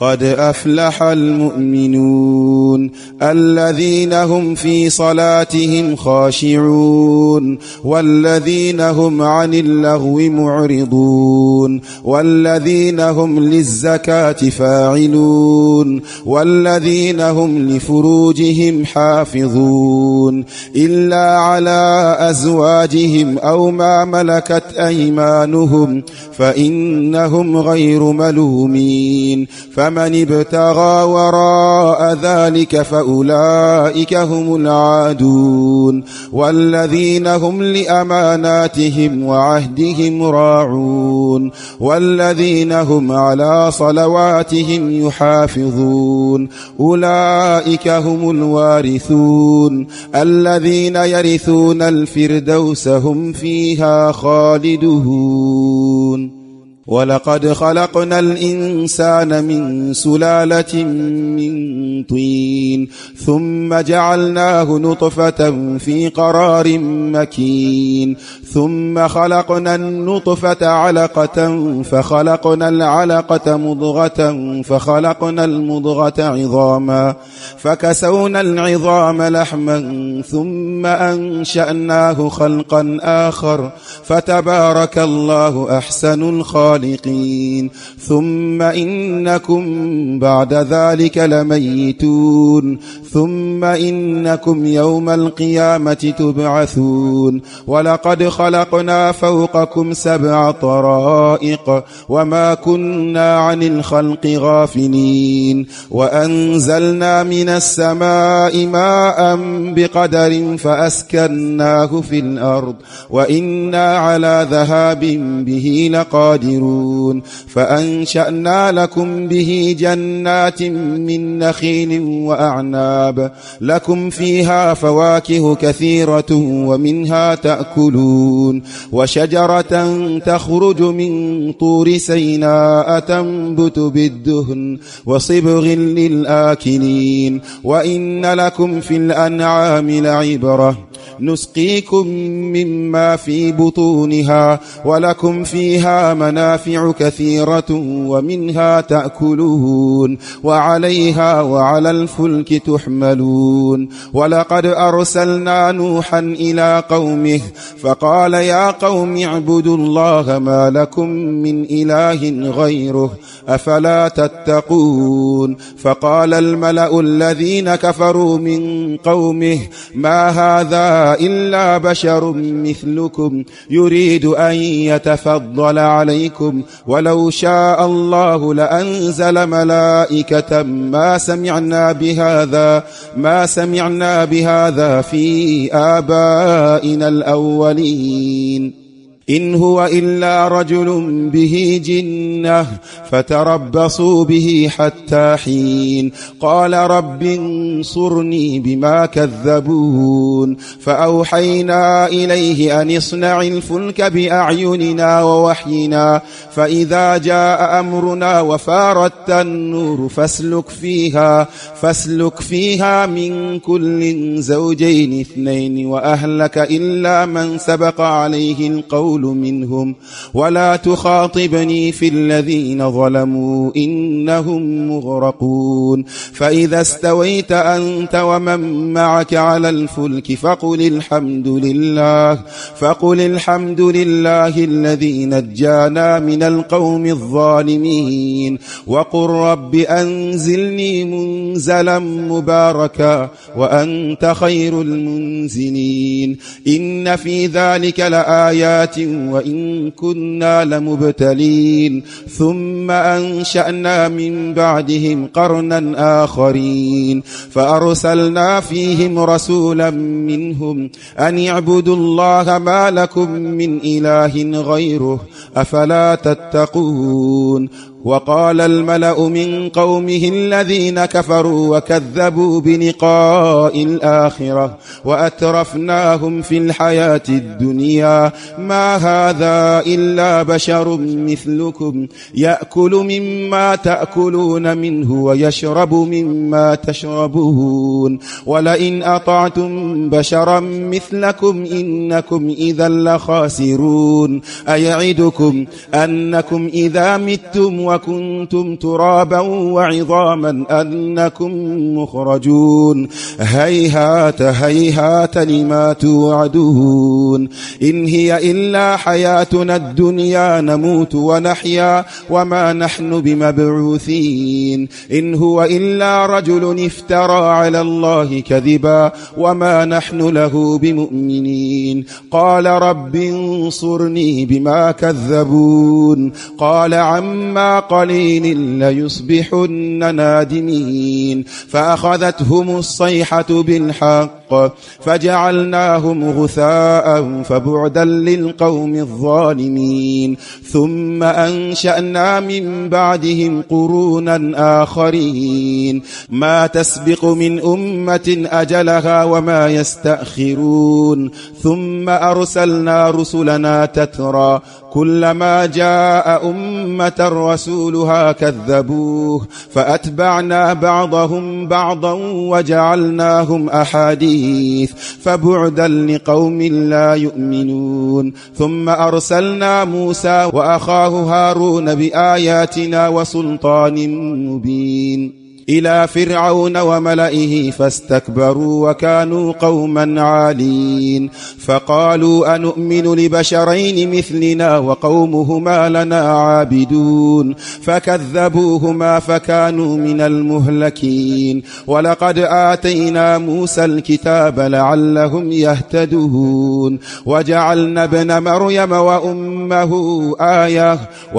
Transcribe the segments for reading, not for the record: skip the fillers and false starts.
قد أفلح المؤمنون الذين هم في صلاتهم خاشعون والذين هم عن اللغو معرضون والذين هم للزكاة فاعلون والذين هم لفروجهم حافظون إلا على أزواجهم أو ما ملكت أيمانهم فإنهم غير ملومين فمن ابتغى وراء ذلك فأولئك هم العادون والذين هم لأماناتهم وعهدهم راعون والذين هم على صلواتهم يحافظون أولئك هم الوارثون الذين يرثون الفردوس هم فيها خالدون ولقد خلقنا الإنسان من سلالة من طين ثم جعلناه نطفة في قرار مكين ثم خلقنا النطفة علقة فخلقنا العلقة مضغة فخلقنا المضغة عظاما فكسونا العظام لحما ثم أنشأناه خلقا آخر فتبارك الله أحسن الخالقين ثم إنكم بعد ذلك لميتون ثم إنكم يوم القيامة تبعثون ولقد خلقنا فوقكم 7 طرائق وما كنا عن الخلق غافلين وأنزلنا من السماء ماء بقدر فأسكناه في الأرض وإنا على ذهاب به لقادرون فأنشأنا لكم به جنات من نخيل وأعناب لكم فيها فواكه كثيرة ومنها تأكلون وشجرة تخرج من طور سيناء تنبت بالدهن وصبغ للآكلين وإن لكم في الأنعام لعبرة نسقيكم مما في بطونها ولكم فيها منافع كثيرة ومنها تأكلون وعليها وعلى الفلك تحملون ولقد أرسلنا نوحا إلى قومه فقال يا قوم اعبدوا الله ما لكم من إله غيره أفلا تتقون فقال الملأ الذين كفروا من قومه ما هذا إلا بشر مثلكم يريد أن يتفضل عليكم ولو شاء الله لأنزل ملائكة ما سمعنا بهذا في آبائنا الأولين إن هو إلا رجل به جنة فتربصوا به حتى حين قال رب انصرني بما كذبون فأوحينا إليه أن اصنع الفلك بأعيننا ووحينا فإذا جاء أمرنا وفارت النور فاسلك فيها من كل زوجين 2 وأهلك إلا من سبق عليه القول منهم ولا تخاطبني في الذين ظلموا إنهم مغرقون فإذا استويت أنت ومن معك على الفلك فقل الحمد لله الذي نجانا من القوم الظالمين وقل رب أنزلني منزلا مباركا وأنت خير المنزلين إن في ذلك لآيات وإن كنا لمبتلين ثم أنشأنا من بعدهم قرنا آخرين فأرسلنا فيهم رسولا منهم أن يعبدوا الله ما لكم من إله غيره أفلا تتقون وقال الملأ من قومه الذين كفروا وكذبوا بلقاء الآخرة وأترفناهم في الحياة الدنيا ما هذا إلا بشر مثلكم يأكل مما تأكلون منه ويشرب مما تشربون ولئن أطعتم بشرا مثلكم إنكم إذا لخاسرون أيعدكم أنكم إذا متم وكنتم ترابا وعظاما أنكم مخرجون هيهات هيهات لما توعدون إن هي إلا حياتنا الدنيا نموت ونحيا وما نحن بمبعوثين إن هو إلا رجل افترى على الله كذبا وما نحن له بمؤمنين قال رب انصرني بما كذبون قال عما قليل ليصبحن نادمين فأخذتهم الصيحة بالحق فجعلناهم غثاء فبعدا للقوم الظالمين ثم أنشأنا من بعدهم قرونا آخرين ما تسبق من أمة أجلها وما يستأخرون ثم أرسلنا رسلنا تترى كلما جاء أمة رسولها كذبوه فأتبعنا بعضهم بعضا وجعلناهم أحاديث فبعدا لقوم لا يؤمنون ثم أرسلنا موسى وأخاه هارون بآياتنا وسلطان مبين إلى فرعون وملئه فاستكبروا وكانوا قوما عالين فقالوا أنؤمن لبشرين مثلنا وقومهما لنا عابدون فكذبوهما فكانوا من المهلكين ولقد آتينا موسى الكتاب لعلهم يهتدون وجعلنا ابن مريم وأمه آية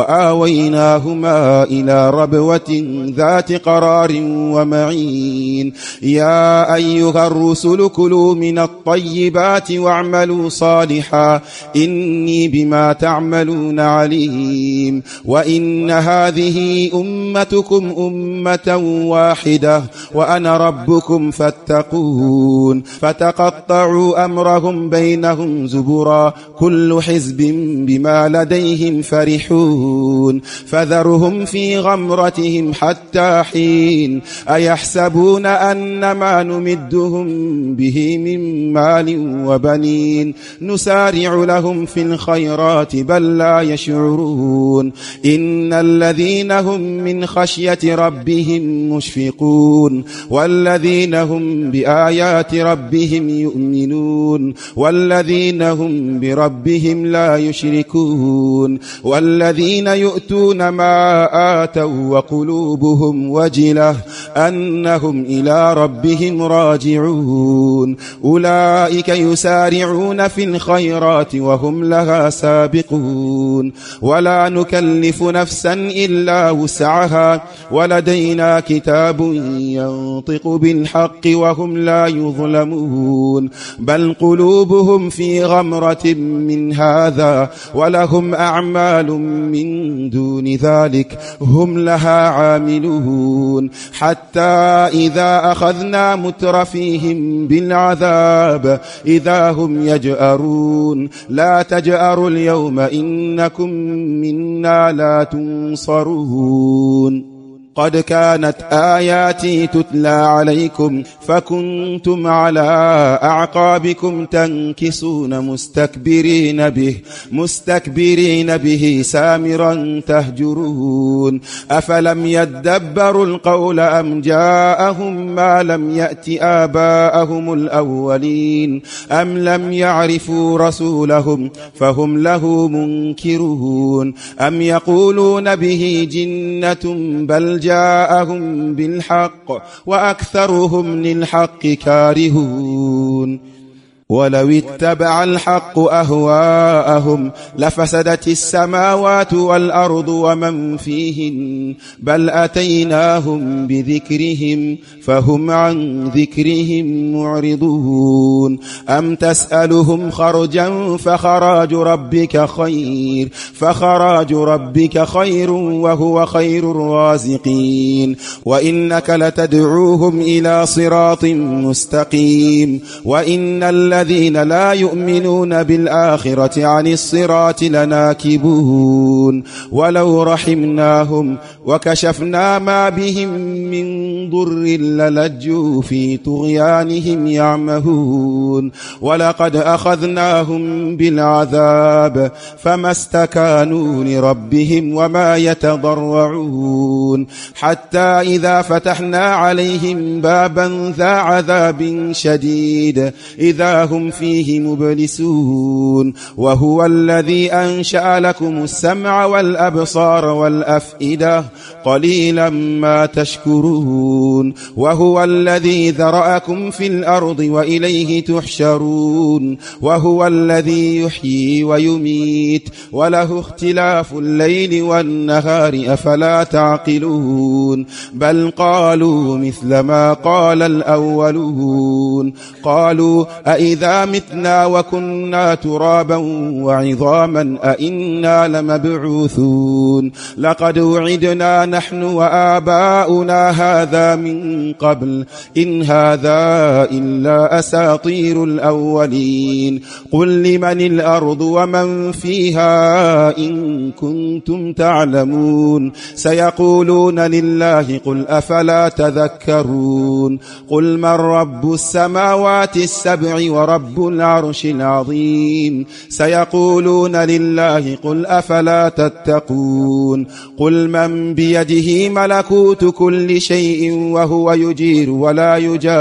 وآويناهما إلى ربوة ذات قرار ومعين يا أيها الرسل كلوا من الطيبات واعملوا صالحا إني بما تعملون عليم وإن هذه أمتكم أمة واحدة وأنا ربكم فاتقون فتقطعوا أمرهم بينهم زبرا كل حزب بما لديهم فرحون فذرهم في غمرتهم حتى حين أيحسبون أن ما نمدهم به من مال وبنين نسارع لهم في الخيرات بل لا يشعرون إن الذين هم من خشية ربهم مشفقون والذين هم بآيات ربهم يؤمنون والذين هم بربهم لا يشركون والذين يؤتون ما آتوا وقلوبهم وجلة أنهم إلى ربهم راجعون أولئك يسارعون في الخيرات وهم لها سابقون ولا نكلف نفسا إلا وسعها ولدينا كتاب ينطق بالحق وهم لا يظلمون بل قلوبهم في غمرة من هذا ولهم أعمال من دون ذلك هم لها عاملون حتى إذا أخذنا مترفيهم بالعذاب إذا هم يجأرون لا تجأروا اليوم إنكم منا لا تنصرون قد كانت آياتي تتلى عليكم فكنتم على أعقابكم تنكصون مستكبرين به سامرا تهجرون أفلم يدبروا القول أم جاءهم ما لم يأت آباءهم الأولين أم لم يعرفوا رسولهم فهم له منكرون أم يقولون به جنة بل جاءهم بالحق وأكثرهم للحق كارهون ولو اتبع الحق أهواءهم لفسدت السماوات والأرض ومن فيهن بل أتيناهم بذكرهم فهم عن ذكرهم معرضون أم تسألهم خرجا فخراج ربك خير وهو خير الرازقين وإنك لتدعوهم إلى صراط مستقيم وإن الذين لا يؤمنون بالآخرة عن الصراط لناكبون ولو رحمناهم وكشفنا ما بهم من ضر للجوا في طغيانهم يعمهون ولقد أخذناهم بالعذاب فما استكانوا لربهم وما يتضرعون حتى إذا فتحنا عليهم بابا ذا عذاب شديد إذا هم فيه مبلسون وهو الذي أنشأ لكم السمع والأبصار والأفئدة قليلا ما تشكرون وهو الذي ذرأكم في الأرض وإليه تحشرون وهو الذي يحيي ويميت وله اختلاف الليل والنهار أفلا تعقلون بل قالوا مثل ما قال الأولون قالوا أئذا متنا وكنا ترابا وعظاما أئنا لمبعوثون لقد وعدنا نحن وآباؤنا هذا من قبل إن هذا إلا أساطير الأولين قل لمن الأرض ومن فيها إن كنتم تعلمون سيقولون لله قل أفلا تذكرون قل من رب السماوات السبع ورب العرش العظيم سيقولون لله قل أفلا تتقون قل من بيده ملكوت كل شيء وهو يجير ولا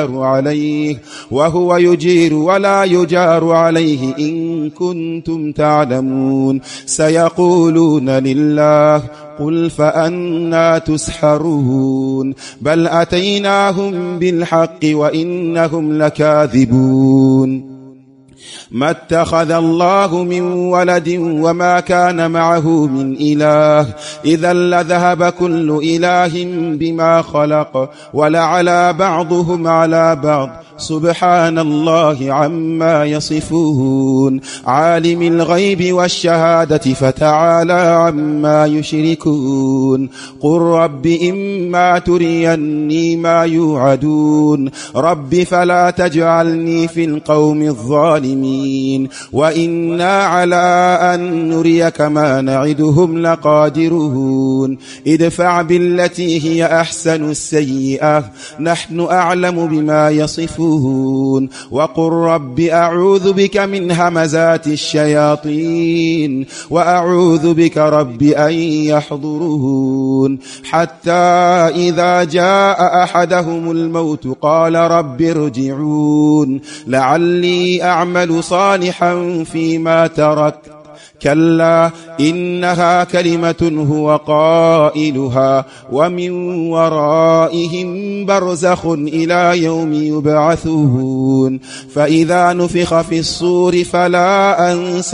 يجار عليه إن كنتم تعلمون سيقولون لله قل فأنا تسحرون بل أتيناهم بالحق وإنهم لكاذبون ما اتخذ الله من ولد وما كان معه من إله إذا لذهب كل إله بما خلق ولعلى بعضهم على بعض سبحان الله عما يصفون عالم الغيب والشهادة فتعالى عما يشركون قل رب إما تريني ما يوعدون رب فلا تجعلني في القوم الظالمين وإنا على أن نريك ما نعدهم لقادرون ادفع بالتي هي أحسن السيئة نحن أعلم بما يصفون وقل رب أعوذ بك من همزات الشياطين وأعوذ بك رب أن يحضرون حتى إذا جاء أحدهم الموت قال رب ارجعون لعلي أعمل صالحا فيما تركت كلا إنها كلمة هو قائلها ومن ورائهم برزخ إلى يوم يبعثون فإذا نفخ في الصور فلا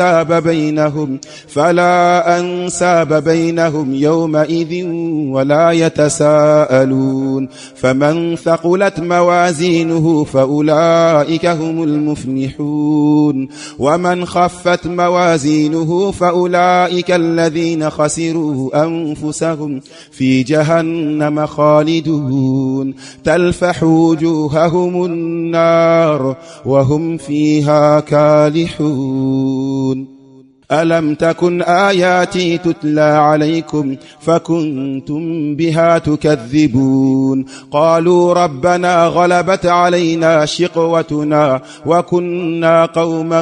أنساب بينهم يومئذ ولا يتساءلون فمن ثقلت موازينه فأولئك هم المفلحون ومن خفت موازينه فأولئك الذين خسروا أنفسهم في جهنم خالدون تلفح وجوههم النار وهم فيها كالحون ألم تكن آياتي تتلى عليكم فكنتم بها تكذبون قالوا ربنا غلبت علينا شقوتنا وكنا قوما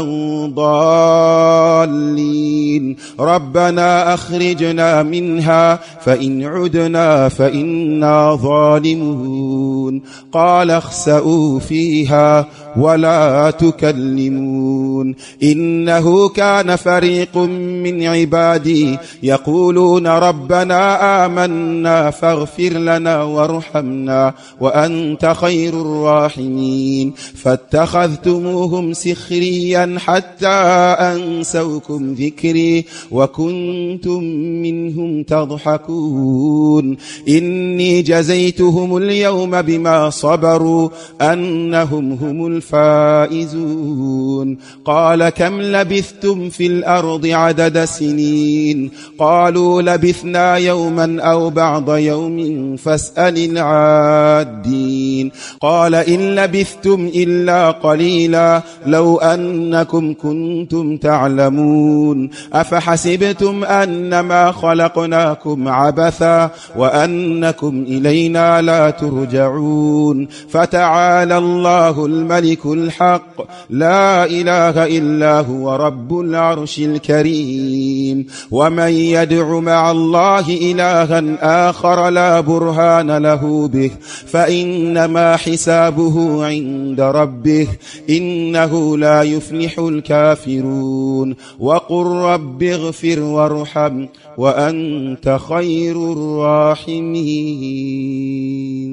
ضالين ربنا أخرجنا منها فإن عدنا فإنا ظالمون قال اخسئوا فيها ولا تكلمون إنه كان فريق من عبادي يقولون ربنا آمنا فاغفر لنا وارحمنا وأنت خير الراحمين فاتخذتموهم سخريا حتى أنسوكم ذكري وكنتم منهم تضحكون إني جزيتهم اليوم بما صبروا أنهم هم الفائزون قال كم لبثتم في الأرض الأرض عدد سنين قالوا لبثنا يوما أو بعض يوم فاسأل العادين قال إن لبثتم إلا قليلا لو أنكم كنتم تعلمون أفحسبتم أنما خلقناكم عبثا وأنكم إلينا لا ترجعون فتعالى الله الملك الحق لا إله إلا هو رب العرش الكريم ومن يدع مع الله إلها آخر لا برهان له به فإنما حسابه عند ربه إنه لا يفلح الكافرون وقل رب اغفر وارحم وأنت خير الراحمين.